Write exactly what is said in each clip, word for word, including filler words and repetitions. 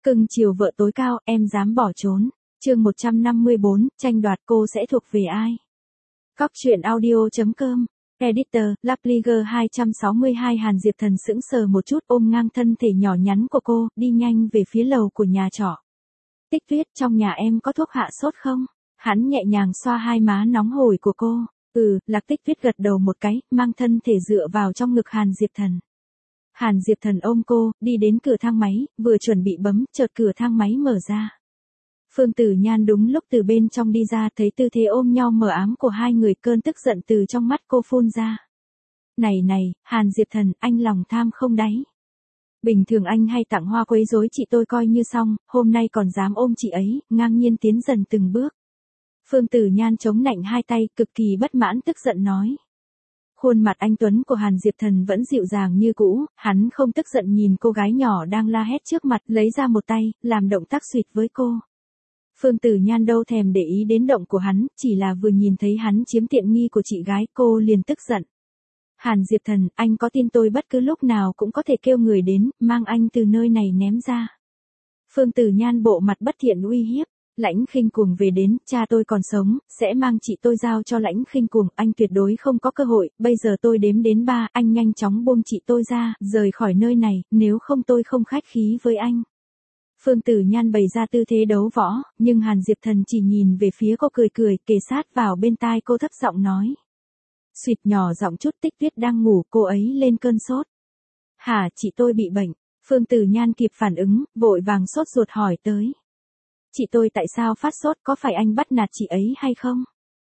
Cưng chiều vợ tối cao, em dám bỏ trốn. Chương một trăm năm mươi bốn, tranh đoạt cô sẽ thuộc về ai? Cóc truyện audio.com. Editor, Lapliger hai trăm sáu mươi hai. Hàn Diệp Thần sững sờ một chút, ôm ngang thân thể nhỏ nhắn của cô, đi nhanh về phía lầu của nhà trọ. Tích Tuyết, trong nhà em có thuốc hạ sốt không? Hắn nhẹ nhàng xoa hai má nóng hổi của cô. Ừ, Lạc Tích Tuyết gật đầu một cái, mang thân thể dựa vào trong ngực Hàn Diệp Thần. Hàn Diệp Thần ôm cô, đi đến cửa thang máy, vừa chuẩn bị bấm, chợt cửa thang máy mở ra. Phương Tử Nhan đúng lúc từ bên trong đi ra, thấy tư thế ôm nhau mờ ám của hai người, cơn tức giận từ trong mắt cô phun ra. Này này, Hàn Diệp Thần, anh lòng tham không đáy. Bình thường anh hay tặng hoa quấy rối chị tôi coi như xong, hôm nay còn dám ôm chị ấy, ngang nhiên tiến dần từng bước. Phương Tử Nhan chống nạnh hai tay, cực kỳ bất mãn tức giận nói. Khuôn mặt anh tuấn của Hàn Diệp Thần vẫn dịu dàng như cũ, hắn không tức giận nhìn cô gái nhỏ đang la hét trước mặt, lấy ra một tay, làm động tác xuyệt với cô. Phương Tử Nhan đâu thèm để ý đến động của hắn, chỉ là vừa nhìn thấy hắn chiếm tiện nghi của chị gái, cô liền tức giận. Hàn Diệp Thần, anh có tin tôi bất cứ lúc nào cũng có thể kêu người đến, mang anh từ nơi này ném ra. Phương Tử Nhan bộ mặt bất thiện uy hiếp. Lãnh Khinh Cuồng về đến, cha tôi còn sống, sẽ mang chị tôi giao cho Lãnh Khinh Cuồng, anh tuyệt đối không có cơ hội, bây giờ tôi đếm đến ba, anh nhanh chóng buông chị tôi ra, rời khỏi nơi này, nếu không tôi không khách khí với anh. Phương Tử Nhan bày ra tư thế đấu võ, nhưng Hàn Diệp Thần chỉ nhìn về phía cô cười cười, kề sát vào bên tai cô thấp giọng nói. Xuyệt nhỏ giọng chút. Tích Tuyết đang ngủ, cô ấy lên cơn sốt. Hả, chị tôi bị bệnh. Phương Tử Nhan kịp phản ứng, vội vàng sốt ruột hỏi tới. Chị tôi tại sao phát sốt, có phải anh bắt nạt chị ấy hay không?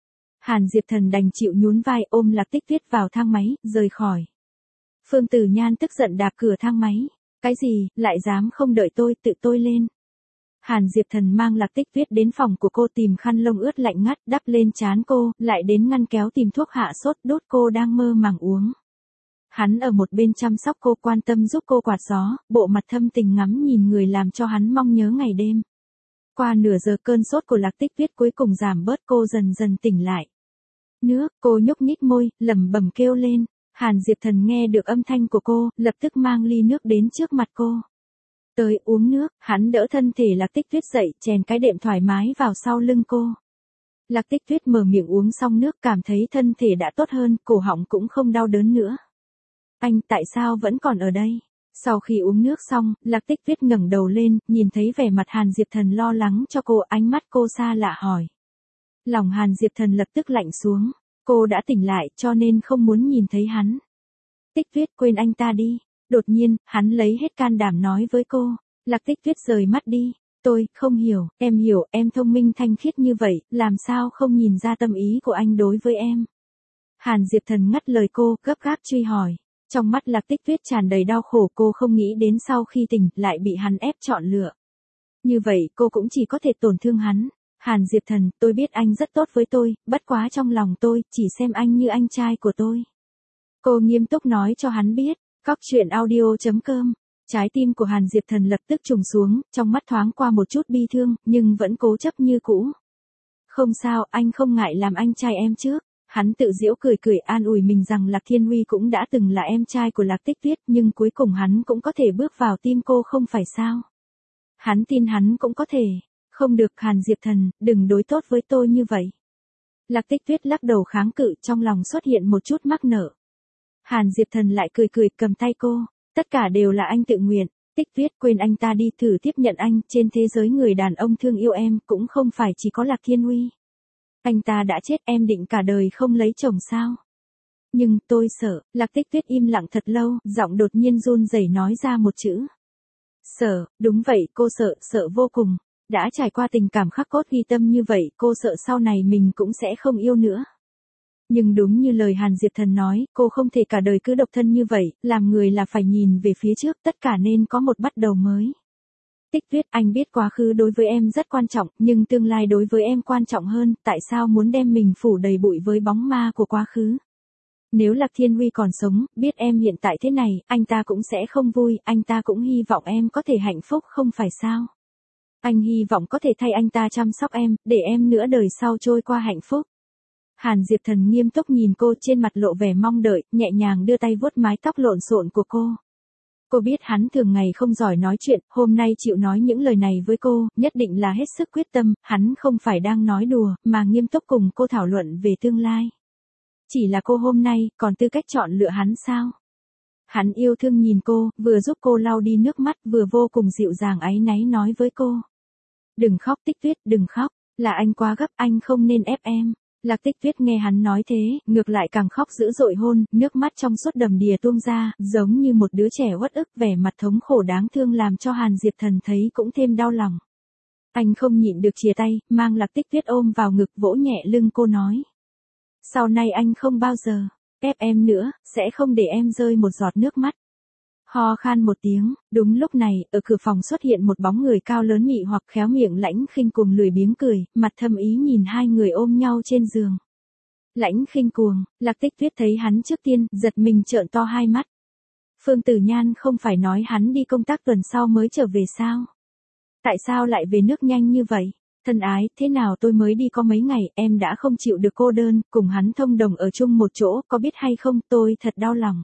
Hàn Diệp Thần đành chịu nhún vai, ôm Lạc Tích Tuyết vào thang máy, rời khỏi. Phương Tử Nhan tức giận đạp cửa thang máy. Cái gì, lại dám không đợi tôi, tự tôi lên. Hàn Diệp Thần mang Lạc Tích Tuyết đến phòng của cô, tìm khăn lông ướt lạnh ngắt, đắp lên trán cô, lại đến ngăn kéo tìm thuốc hạ sốt, đốt cô đang mơ màng uống. Hắn ở một bên chăm sóc cô, quan tâm giúp cô quạt gió, bộ mặt thâm tình ngắm nhìn người làm cho hắn mong nhớ ngày đêm. Qua nửa giờ cơn sốt của Lạc Tích Tuyết cuối cùng giảm bớt, cô dần dần tỉnh lại. Nước, cô nhúc nhích môi, lẩm bẩm kêu lên. Hàn Diệp Thần nghe được âm thanh của cô, lập tức mang ly nước đến trước mặt cô. Tới uống nước, hắn đỡ thân thể Lạc Tích Tuyết dậy, chèn cái đệm thoải mái vào sau lưng cô. Lạc Tích Tuyết mở miệng uống xong nước, cảm thấy thân thể đã tốt hơn, cổ họng cũng không đau đớn nữa. Anh tại sao vẫn còn ở đây? Sau khi uống nước xong, Lạc Tích Tuyết ngẩng đầu lên, nhìn thấy vẻ mặt Hàn Diệp Thần lo lắng cho cô, ánh mắt cô xa lạ hỏi. Lòng Hàn Diệp Thần lập tức lạnh xuống, cô đã tỉnh lại cho nên không muốn nhìn thấy hắn. Tích Tuyết, quên anh ta đi. Đột nhiên, hắn lấy hết can đảm nói với cô. Lạc Tích Tuyết rời mắt đi. Tôi, không hiểu, em hiểu, em thông minh thanh khiết như vậy, làm sao không nhìn ra tâm ý của anh đối với em. Hàn Diệp Thần ngắt lời cô, gấp gáp truy hỏi. Trong mắt Lạc Tích Tuyết tràn đầy đau khổ, cô không nghĩ đến sau khi tỉnh, lại bị hắn ép chọn lựa. Như vậy, cô cũng chỉ có thể tổn thương hắn. Hàn Diệp Thần, tôi biết anh rất tốt với tôi, bất quá trong lòng tôi, chỉ xem anh như anh trai của tôi. Cô nghiêm túc nói cho hắn biết. Cóc truyện audio.com. Trái tim của Hàn Diệp Thần lập tức trùng xuống, trong mắt thoáng qua một chút bi thương, nhưng vẫn cố chấp như cũ. Không sao, anh không ngại làm anh trai em trước. Hắn tự giễu cười cười an ủi mình rằng Lạc Thiên Huy cũng đã từng là em trai của Lạc Tích Tuyết, nhưng cuối cùng hắn cũng có thể bước vào tim cô không phải sao. Hắn tin hắn cũng có thể. Không được, Hàn Diệp Thần, đừng đối tốt với tôi như vậy. Lạc Tích Tuyết lắc đầu kháng cự, trong lòng xuất hiện một chút mắc nợ. Hàn Diệp Thần lại cười cười, cầm tay cô. Tất cả đều là anh tự nguyện. Tích Tuyết, quên anh ta đi, thử tiếp nhận anh. Trên thế giới người đàn ông thương yêu em cũng không phải chỉ có Lạc Thiên Huy. Anh ta đã chết, em định cả đời không lấy chồng sao? Nhưng, tôi sợ. Lạc Tích Tuyết im lặng thật lâu, giọng đột nhiên run rẩy nói ra một chữ. Sợ, đúng vậy, cô sợ, sợ vô cùng. Đã trải qua tình cảm khắc cốt ghi tâm như vậy, cô sợ sau này mình cũng sẽ không yêu nữa. Nhưng đúng như lời Hàn Diệp Thần nói, cô không thể cả đời cứ độc thân như vậy, làm người là phải nhìn về phía trước, tất cả nên có một bắt đầu mới. Tích Tuyết, anh biết quá khứ đối với em rất quan trọng, nhưng tương lai đối với em quan trọng hơn, tại sao muốn đem mình phủ đầy bụi với bóng ma của quá khứ? Nếu Lạc Thiên Huy còn sống, biết em hiện tại thế này, anh ta cũng sẽ không vui, anh ta cũng hy vọng em có thể hạnh phúc không phải sao? Anh hy vọng có thể thay anh ta chăm sóc em, để em nửa đời sau trôi qua hạnh phúc. Hàn Diệp Thần nghiêm túc nhìn cô, trên mặt lộ vẻ mong đợi, nhẹ nhàng đưa tay vuốt mái tóc lộn xộn của cô. Cô biết hắn thường ngày không giỏi nói chuyện, hôm nay chịu nói những lời này với cô, nhất định là hết sức quyết tâm, hắn không phải đang nói đùa, mà nghiêm túc cùng cô thảo luận về tương lai. Chỉ là cô hôm nay, còn tư cách chọn lựa hắn sao? Hắn yêu thương nhìn cô, vừa giúp cô lau đi nước mắt, vừa vô cùng dịu dàng áy náy nói với cô. Đừng khóc Tích Tuyết, đừng khóc, là anh quá gấp, anh không nên ép em. Lạc Tích Tuyết nghe hắn nói thế, ngược lại càng khóc dữ dội hôn, nước mắt trong suốt đầm đìa tuôn ra, giống như một đứa trẻ uất ức, vẻ mặt thống khổ đáng thương làm cho Hàn Diệp Thần thấy cũng thêm đau lòng. Anh không nhịn được chìa tay, mang Lạc Tích Tuyết ôm vào ngực vỗ nhẹ lưng cô nói. Sau này anh không bao giờ ép em nữa, sẽ không để em rơi một giọt nước mắt. Ho khan một tiếng, đúng lúc này, ở cửa phòng xuất hiện một bóng người cao lớn mị hoặc khéo miệng Lãnh Khinh Cuồng lười biếng cười, mặt thâm ý nhìn hai người ôm nhau trên giường. Lãnh Khinh Cuồng, Lạc Tích Tuyết thấy hắn trước tiên, giật mình trợn to hai mắt. Phương Tử Nhan không phải nói hắn đi công tác tuần sau mới trở về sao? Tại sao lại về nước nhanh như vậy? Thân ái, thế nào tôi mới đi có mấy ngày, em đã không chịu được cô đơn, cùng hắn thông đồng ở chung một chỗ, có biết hay không, tôi thật đau lòng.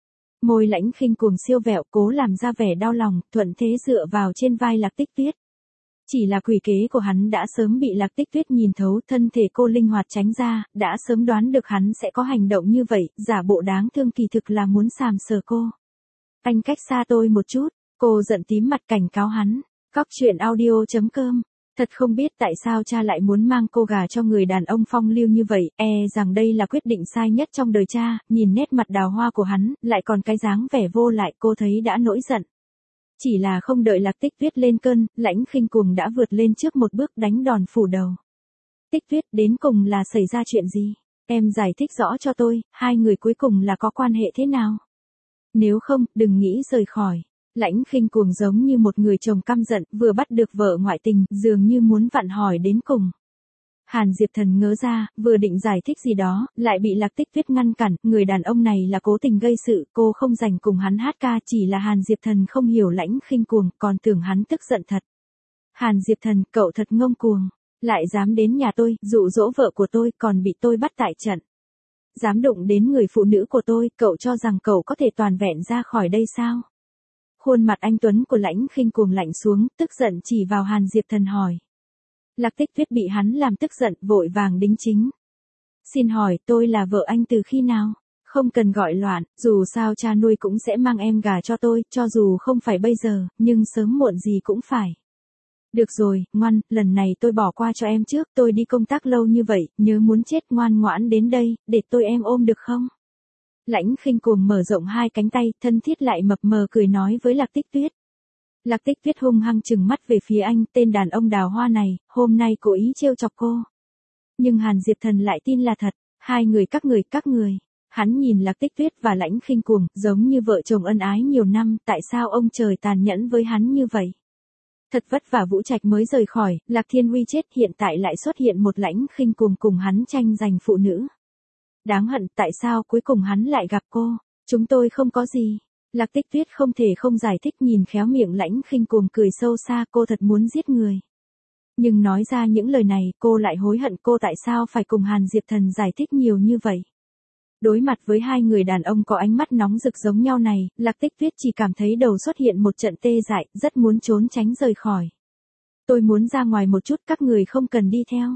Môi Lãnh Khinh Cuồng siêu vẹo, cố làm ra vẻ đau lòng, thuận thế dựa vào trên vai Lạc Tích Tuyết. Chỉ là quỷ kế của hắn đã sớm bị Lạc Tích Tuyết nhìn thấu, thân thể cô linh hoạt tránh ra, đã sớm đoán được hắn sẽ có hành động như vậy, giả bộ đáng thương kỳ thực là muốn sàm sờ cô. Anh cách xa tôi một chút, cô giận tím mặt cảnh cáo hắn. Cóc truyện audio chấm com. Thật không biết tại sao cha lại muốn mang cô gả cho người đàn ông phong lưu như vậy, e rằng đây là quyết định sai nhất trong đời cha, nhìn nét mặt đào hoa của hắn, lại còn cái dáng vẻ vô lại, cô thấy đã nổi giận. Chỉ là không đợi Lạc Tích Tuyết lên cơn, Lãnh Khinh Cuồng đã vượt lên trước một bước đánh đòn phủ đầu. Tích Tuyết, đến cùng là xảy ra chuyện gì? Em giải thích rõ cho tôi, hai người cuối cùng là có quan hệ thế nào? Nếu không, đừng nghĩ rời khỏi. Lãnh Khinh Cuồng giống như một người chồng căm giận, vừa bắt được vợ ngoại tình, dường như muốn vặn hỏi đến cùng. Hàn Diệp Thần ngớ ra, vừa định giải thích gì đó, lại bị Lạc Tích Tuyết ngăn cản, người đàn ông này là cố tình gây sự, cô không dành cùng hắn hát ca, chỉ là Hàn Diệp Thần không hiểu Lãnh Khinh Cuồng, còn tưởng hắn tức giận thật. Hàn Diệp Thần, cậu thật ngông cuồng, lại dám đến nhà tôi, dụ dỗ vợ của tôi, còn bị tôi bắt tại trận. Dám đụng đến người phụ nữ của tôi, cậu cho rằng cậu có thể toàn vẹn ra khỏi đây sao? Khuôn mặt anh tuấn của Lãnh Khinh Cuồng lạnh xuống, tức giận chỉ vào Hàn Diệp Thần hỏi. Lạc Tích Tuyết bị hắn làm tức giận, vội vàng đính chính. Xin hỏi, tôi là vợ anh từ khi nào? Không cần gọi loạn, dù sao cha nuôi cũng sẽ mang em gả cho tôi, cho dù không phải bây giờ, nhưng sớm muộn gì cũng phải. Được rồi, ngoan, lần này tôi bỏ qua cho em trước, tôi đi công tác lâu như vậy, nhớ muốn chết ngoan ngoãn đến đây, để tôi em ôm được không? Lãnh Khinh Cuồng mở rộng hai cánh tay, thân thiết lại mập mờ cười nói với Lạc Tích Tuyết. Lạc Tích Tuyết hung hăng trừng mắt về phía anh, tên đàn ông đào hoa này, hôm nay cố ý trêu chọc cô. Nhưng Hàn Diệp Thần lại tin là thật, hai người các người, các người. Hắn nhìn Lạc Tích Tuyết và Lãnh Khinh Cuồng, giống như vợ chồng ân ái nhiều năm, tại sao ông trời tàn nhẫn với hắn như vậy? Thật vất vả Vũ Trạch mới rời khỏi, Lạc Thiên Huy chết, hiện tại lại xuất hiện một Lãnh Khinh Cuồng cùng hắn tranh giành phụ nữ. Đáng hận, tại sao cuối cùng hắn lại gặp cô? Chúng tôi không có gì. Lạc Tích Tuyết không thể không giải thích, nhìn khéo miệng Lãnh Khinh Cuồng cười sâu xa, cô thật muốn giết người. Nhưng nói ra những lời này, cô lại hối hận cô tại sao phải cùng Hàn Diệp Thần giải thích nhiều như vậy. Đối mặt với hai người đàn ông có ánh mắt nóng rực giống nhau này, Lạc Tích Tuyết chỉ cảm thấy đầu xuất hiện một trận tê dại, rất muốn trốn tránh rời khỏi. Tôi muốn ra ngoài một chút, các người không cần đi theo.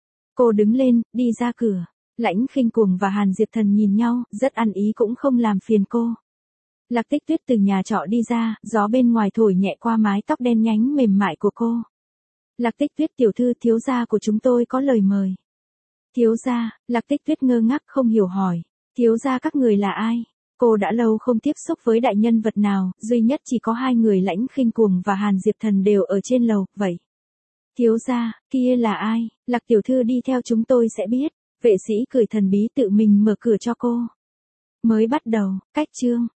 Cô đứng lên, đi ra cửa. Lãnh Khinh Cuồng và Hàn Diệp Thần nhìn nhau, rất ăn ý cũng không làm phiền cô. Lạc Tích Tuyết từ nhà trọ đi ra, gió bên ngoài thổi nhẹ qua mái tóc đen nhánh mềm mại của cô. Lạc Tích Tuyết tiểu thư, thiếu gia của chúng tôi có lời mời. Thiếu gia, Lạc Tích Tuyết ngơ ngác không hiểu hỏi. Thiếu gia các người là ai? Cô đã lâu không tiếp xúc với đại nhân vật nào, duy nhất chỉ có hai người Lãnh Khinh Cuồng và Hàn Diệp Thần đều ở trên lầu, vậy. Thiếu gia, kia là ai? Lạc tiểu thư đi theo chúng tôi sẽ biết. Vệ sĩ cười thần bí tự mình mở cửa cho cô. Mới bắt đầu, cách chương.